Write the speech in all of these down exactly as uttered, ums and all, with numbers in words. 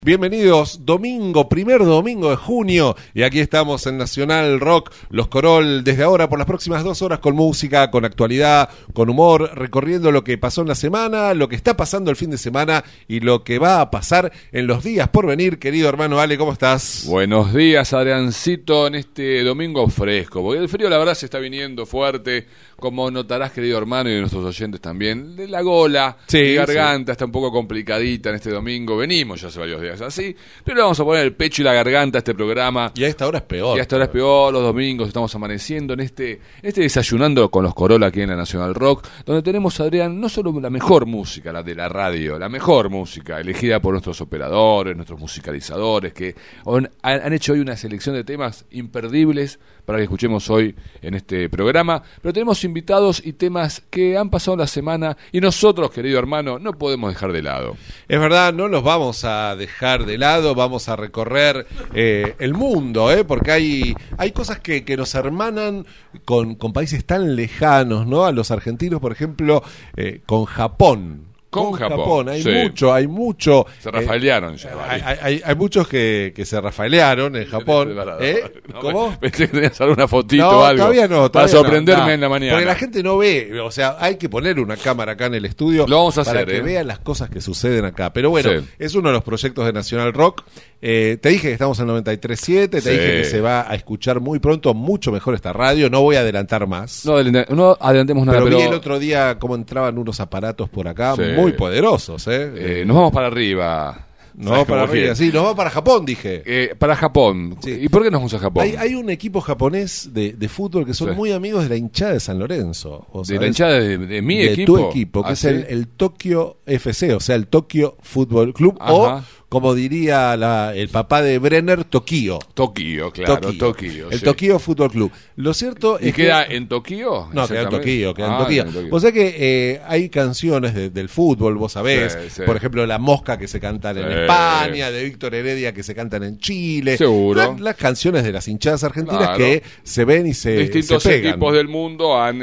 Bienvenidos, domingo, primer domingo de junio, y aquí estamos en Nacional Rock, Los Corol, desde ahora por las próximas dos horas con música, con actualidad, con humor, recorriendo lo que pasó en la semana, lo que está pasando el fin de semana y lo que va a pasar en los días por venir. Querido hermano Ale, ¿cómo estás? Buenos días, Adriancito, en este domingo fresco, porque el frío la verdad se está viniendo fuerte, como notarás, querido hermano, y nuestros oyentes también, de la gola, sí, mi garganta sí. está un poco complicadita en este domingo, venimos ya hace varios días así, pero le vamos a poner el pecho y la garganta a este programa. Y a esta hora es peor. Y a esta hora es peor, los domingos estamos amaneciendo en este, este desayunando con los Corol aquí en la Nacional Rock, donde tenemos, Adrián, no solo la mejor música, la de la radio, la mejor música, elegida por nuestros operadores, nuestros musicalizadores, que han, han hecho hoy una selección de temas imperdibles para que escuchemos hoy en este programa, pero tenemos invitados y temas que han pasado la semana y nosotros, querido hermano, no podemos dejar de lado. Es verdad, no los vamos a dejar de lado, vamos a recorrer eh, el mundo, eh, porque hay, hay cosas que, que nos hermanan con, con países tan lejanos, ¿no? A los argentinos, por ejemplo, eh, con Japón. Con, con Japón, Japón, hay sí. mucho, hay mucho. Se rafaelearon eh, ya. Hay, hay, hay muchos que, que se rafaelearon en Japón. ¿Eh? No, ¿Cómo? Pensé que tenías alguna fotito no, o algo. Todavía no, todavía para sorprenderme no, no, en la mañana. Porque la gente no ve, o sea, hay que poner una cámara acá en el estudio. Lo vamos a para hacer, que ¿eh? vean las cosas que suceden acá. Pero bueno, sí. Es uno de los proyectos de Nacional Rock. Eh, te dije que estamos en noventa y tres punto siete, te sí. dije que se va a escuchar muy pronto, mucho mejor esta radio. No voy a adelantar más. No, no adelantemos nada. Pero, Pero vi el otro día cómo entraban unos aparatos por acá, sí. muy poderosos. ¿eh? Eh, nos vamos para arriba. Nos vamos para arriba, sí, nos vamos para Japón, dije. Eh, para Japón. Sí. ¿Y por qué nos vamos a Japón? Hay, hay un equipo japonés de, de fútbol que son sí. muy amigos de la hinchada de San Lorenzo. ¿O de la hinchada de, de mi de equipo. tu equipo, que ¿Ah, es sí? el, el Tokio F C, o sea, el Tokio Fútbol Club, Ajá. o como diría la, el papá de Brenner, Tokio. Tokio, claro, Tokio. Tokio. El sí. Tokio Fútbol Club. Lo cierto ¿Y es queda que... en Tokio? No, queda en Tokio, queda en Ah, Tokio. en Tokio. O sea que eh, hay canciones de, del fútbol, vos sabés, Sí, sí. por ejemplo, La Mosca que se cantan en Sí. España, de Víctor Heredia que se cantan en Chile. Seguro. Las, las canciones de las hinchadas argentinas Claro. que se ven y se, Distintos se pegan. equipos del mundo han,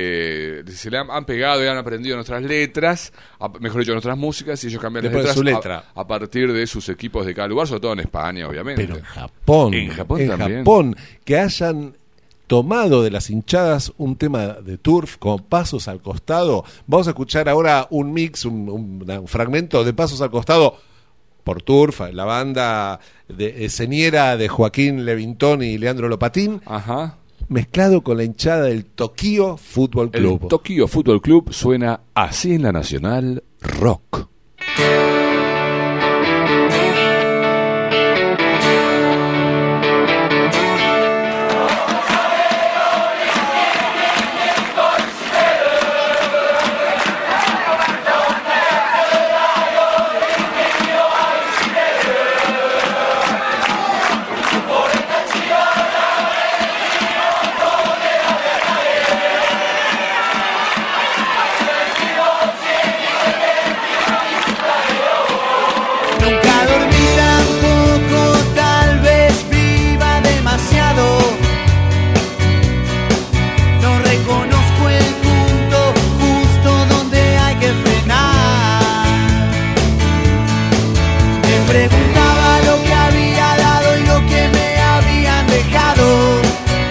eh, se le han, han pegado y han aprendido nuestras letras, a, mejor dicho, nuestras músicas, y ellos cambian las Después de letras su letra. A, a partir de sus equipos de cada lugar, sobre todo en España, obviamente. Pero en Japón, En Japón en también. Japón, que hayan tomado de las hinchadas un tema de Turf con Pasos al Costado. Vamos a escuchar ahora un mix, un, un, un fragmento de Pasos al Costado por Turf, la banda de esceniera de Joaquín Levintón y Leandro Lopatín, Ajá. mezclado con la hinchada del Tokio Fútbol Club. El Tokio Fútbol Club suena así en la Nacional Rock. Preguntaba lo que había dado y lo que me habían dejado.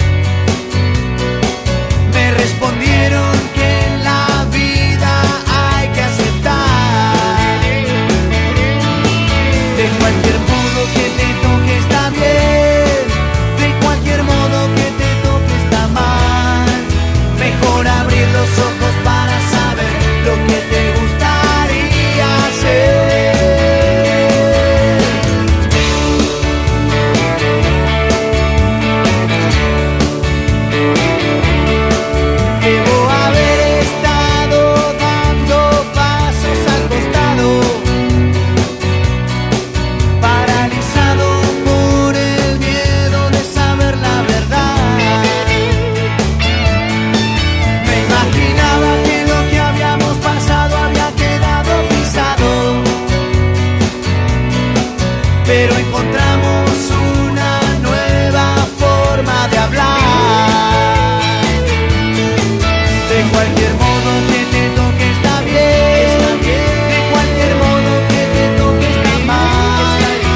Me respondieron que en la vida hay que aceptar. De cualquier modo que te toque está bien, de cualquier modo que te toque está mal. Mejor abrir los ojos para saber lo que te gustaría hacer. Pero encontramos una nueva forma de hablar. De cualquier modo que te toque está bien, de cualquier modo que te toque está mal.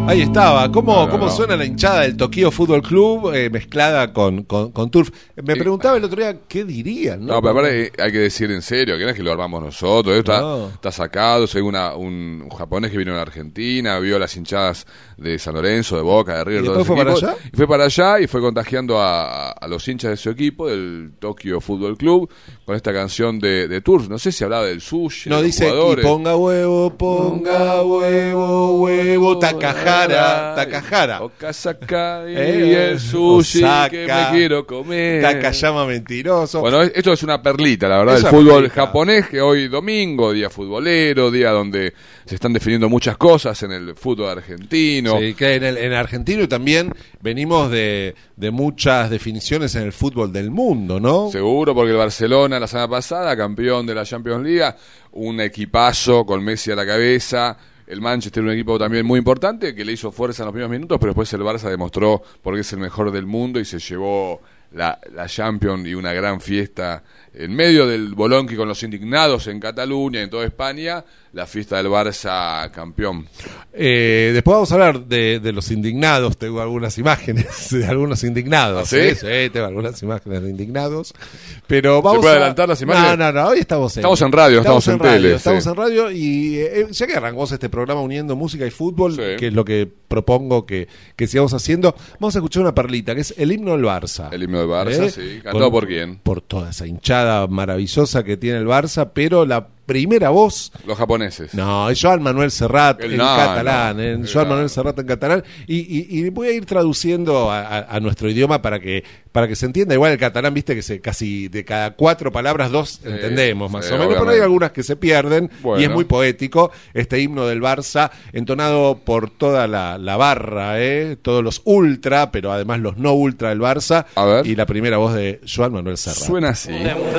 Ahí estaba. ¿Cómo, No, no, cómo no. suena la hinchada del Tokio Fútbol Club eh, mezclada con, con, con Turf? Me Eh, preguntaba el otro día qué dirían, ¿no? No, pero aparte hay que decir en serio, que no es que lo armamos nosotros, esto está, No. está sacado, soy una, un, un japonés que vino a la Argentina, vio las hinchadas de San Lorenzo, de Boca, de River, ¿Y todos después fue esos para equipos, allá? y fue para allá y fue contagiando a, a los hinchas de su equipo, del Tokio Fútbol Club, con esta canción de, de Turf, no sé si hablaba del sushi, No, de los dice, y jugadores. ponga huevo, ponga huevo, huevo, Takahara, Takahara. Okazaka y Eh, el sushi Osaka, que me quiero comer. Takayama mentiroso. Bueno, esto es una perlita, la verdad, Es del una fútbol perlita. japonés, que hoy domingo, día futbolero, día donde se están definiendo muchas cosas en el fútbol argentino. Sí, que en el en argentino y también venimos de, de muchas definiciones en el fútbol del mundo, ¿no? Seguro, porque el Barcelona la semana pasada, campeón de la Champions League, un equipazo con Messi a la cabeza. El Manchester, un equipo también muy importante, que le hizo fuerza en los primeros minutos, pero después el Barça demostró por qué es el mejor del mundo y se llevó la, la Champions y una gran fiesta en medio del bolonqui con los indignados en Cataluña y en toda España, la fiesta del Barça campeón. Eh, después vamos a hablar de, de los indignados. Tengo algunas imágenes de algunos indignados. ¿Ah, sí? ¿eh? Sí, tengo algunas imágenes de indignados. Pero vamos puede a... adelantar las imágenes? No, no, no. Hoy estamos en, Estamos en radio, no estamos en radio, tele, Estamos sí. en radio y eh, ya que arrancamos este programa uniendo música y fútbol, Sí. que es lo que propongo que, que sigamos haciendo, vamos a escuchar una perlita, que es el himno del Barça. El himno del Barça, ¿Eh? sí. ¿Cantado por quién? Por toda esa hinchada maravillosa que tiene el Barça, pero la primera voz... Los japoneses. No, es Joan Manuel Serrat El en nano, catalán, en el Joan nano. Manuel Serrat en catalán, y, y, y voy a ir traduciendo a, a- a nuestro idioma para que para que se entienda. Igual el catalán, viste que se casi de cada cuatro palabras dos entendemos más sí, o menos, pero hay obviamente. algunas que se pierden Bueno. y es muy poético este himno del Barça entonado por toda la, la barra, ¿eh? Todos los ultra, pero además los no ultra del Barça, A ver. y la primera voz de Joan Manuel Serrat. Suena así.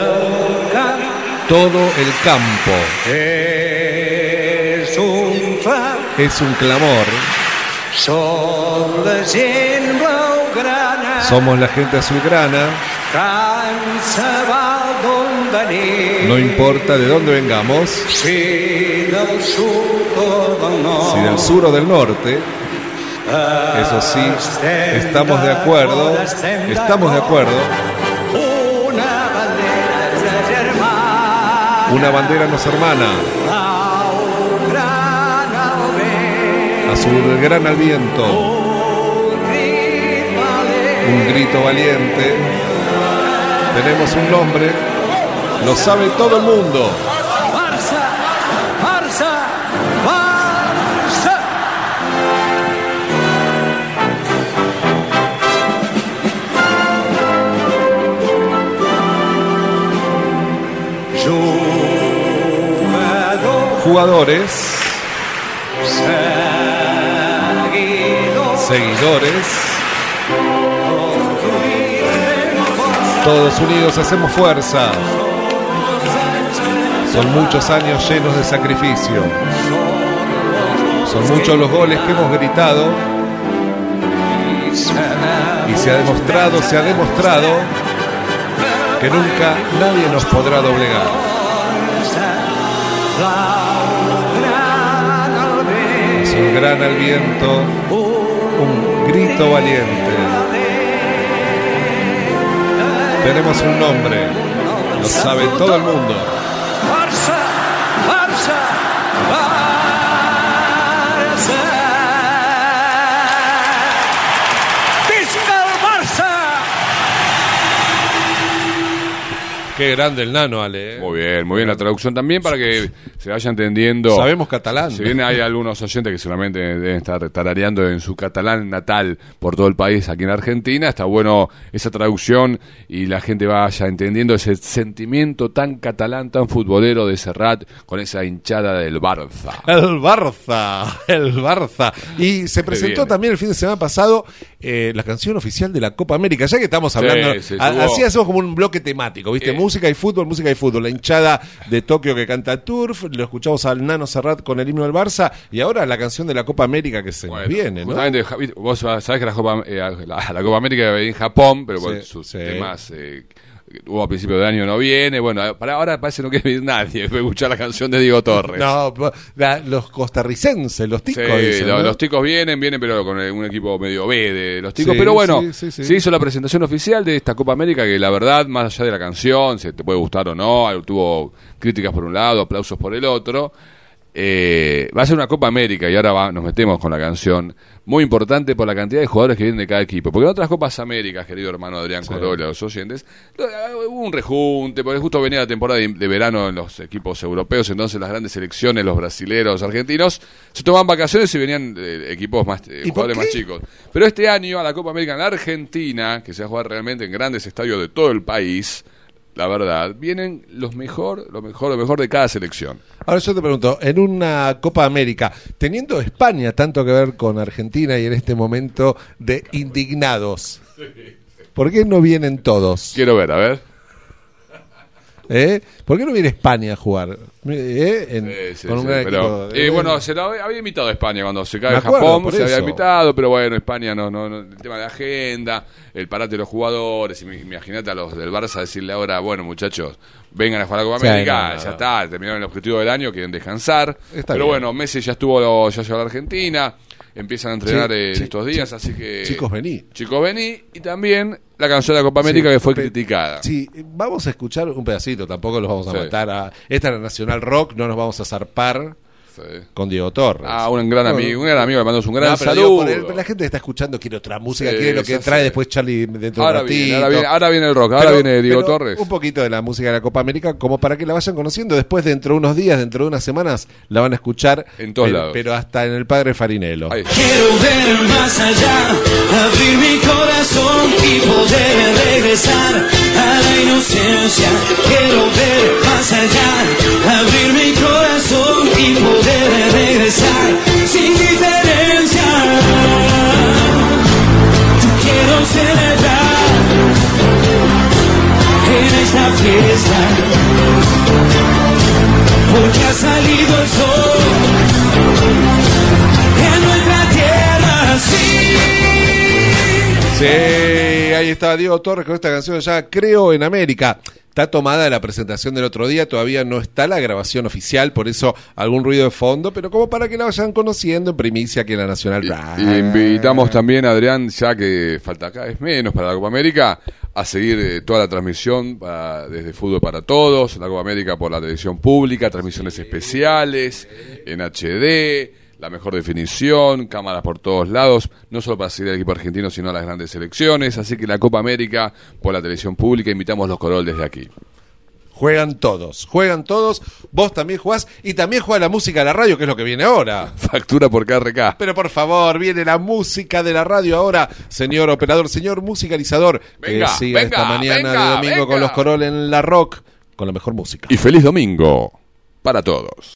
Todo el campo És un clam, es un clamor. som la gent blaugrana, Somos la gente azulgrana. cansa va d'on venim, No importa de dónde vengamos, si del sud o del nord, si del sur o del norte, eso sí, estamos de acuerdo, estamos de acuerdo. una bandera de germà, Una bandera nos hermana, blaugrana al vent, azulgrana al viento, un crit valent, un grito valiente. Tenemos un nombre, lo sabe todo el mundo. Barça, Barça, Barça. Jugador, Jugadores, seguidor, seguidores, todos unidos hacemos fuerza. Son muchos años llenos de sacrificio. Son muchos los goles que hemos gritado. Y se ha demostrado, se ha demostrado que nunca nadie nos podrá doblegar. Azulgrana al viento, un grito valiente. Tenemos un nombre, lo sabe todo el mundo. Barça, Barça, Barça. Visca el Barça! Qué grande el nano, Ale. ¿eh? Muy bien, muy bien la traducción también para que se vaya entendiendo. Sabemos catalán. Si bien hay algunos oyentes que seguramente deben estar tarareando en su catalán natal por todo el país aquí en Argentina, está bueno esa traducción y la gente vaya entendiendo ese sentimiento tan catalán, tan futbolero de Serrat con esa hinchada del Barça. El Barça, el Barça. Y se presentó viene. también el fin de semana pasado eh, la canción oficial de la Copa América. Ya que estamos hablando, Sí, sí, a- tuvo- así hacemos como un bloque temático, ¿viste? Eh. Música y fútbol, música y fútbol. La hinchada de Tokio que canta Turf, lo escuchamos al Nano Serrat con el himno del Barça y ahora la canción de la Copa América que se nos Bueno, viene, ¿no? justamente, Javi, vos sabés que la Copa, eh, la, la Copa América va a venir en Japón, pero Sí, por sus sí. temas eh, hubo a principio de año, no viene. Bueno, para ahora parece que no quiere venir nadie. Voy a escuchar la canción de Diego Torres. No, la, los costarricenses, los ticos. Sí, dicen, lo, ¿no? los ticos vienen, vienen, pero con un equipo medio B de los ticos. Sí, pero bueno, sí, sí, sí. se hizo la presentación oficial de esta Copa América, que la verdad, más allá de la canción, si te puede gustar o no, tuvo críticas por un lado, aplausos por el otro. Eh, va a ser una Copa América, y ahora va, nos metemos con la canción, muy importante por la cantidad de jugadores que vienen de cada equipo, porque en otras Copas Américas, querido hermano Adrián Sí. Corolla, los oyentes, hubo un rejunte, porque justo venía la temporada de, de verano en los equipos europeos, entonces las grandes selecciones, los brasileros, los argentinos, se tomaban vacaciones y venían eh, equipos más, eh, ¿Y por jugadores qué? más chicos. Pero este año a la Copa América en Argentina, que se va a jugar realmente en grandes estadios de todo el país, la verdad, vienen los mejor, lo mejor, lo mejor de cada selección. Ahora yo te pregunto, en una Copa América, teniendo España tanto que ver con Argentina y en este momento de indignados, ¿por qué no vienen todos? Quiero ver, a ver. ¿Eh? ¿Por qué no viene España a jugar? ¿Eh? En- Sí, sí, con un sí, gran pero, equipo. eh, bueno, se lo había, había invitado a España cuando se cae Me acuerdo, Japón, por se había eso. invitado, pero bueno, España no, no, no, el tema de agenda, el parate de los jugadores, im- imagínate a los del Barça decirle ahora, bueno muchachos, vengan a jugar a la Copa Sí, América, no, no, ya no. está, terminaron el objetivo del año, quieren descansar, Está pero bien. bueno, Messi ya estuvo, ya llegó a la Argentina, empiezan a entrenar Sí, eh, sí, estos días, sí. así que... Chicos, vení. Chicos, vení, y también la canción de la Copa América Sí, que fue pe- criticada. Sí, vamos a escuchar un pedacito, tampoco los vamos a Sí. matar. A, esta es la Nacional Rock, no nos vamos a zarpar Sí. con Diego Torres. Ah, un gran No, amigo, un gran amigo, le mandamos un gran no, pero saludo. digo, por él, la gente está escuchando, quiere otra música, Sí, quiere lo que ya trae sé. después Charlie dentro Ahora de un ratito. viene, ahora viene, ahora viene el rock, ahora Pero- viene Diego pero Torres. Un poquito de la música de la Copa América, como para que la vayan conociendo. Después, dentro de unos días, dentro de unas semanas, la van a escuchar. En todos pero, lados. Pero hasta en el Padre Farinello. Ahí. Quiero ver más allá, abrir mi corazón y poder regresar a la inocencia. Quiero ver más allá, abrir mi corazón y poder regresar sin diferencia. Yo quiero celebrar en esta fiesta, porque ha salido el sol en nuestra tierra, sí. Sí, ahí estaba Diego Torres con esta canción ya Creo en América. Está tomada de la presentación del otro día, todavía no está la grabación oficial, por eso algún ruido de fondo, pero como para que la vayan conociendo en primicia aquí en la Nacional Y, Rock. y invitamos también a Adrián, ya que falta cada vez menos para la Copa América, a seguir eh, toda la transmisión para- desde Fútbol para Todos, la Copa América por la televisión pública, transmisiones especiales, en H D, la mejor definición, cámaras por todos lados, no solo para seguir al equipo argentino, sino a las grandes selecciones. Así que la Copa América por la televisión pública, invitamos los Corol desde aquí. Juegan todos, juegan todos, vos también jugás y también juega la música de la radio, que es lo que viene ahora. Factura por K R K. Pero por favor, viene la música de la radio ahora, señor operador, señor musicalizador, Venga, que siga venga, esta mañana venga, de domingo venga. con los Corol en la Rock, con la mejor música. Y feliz domingo para todos.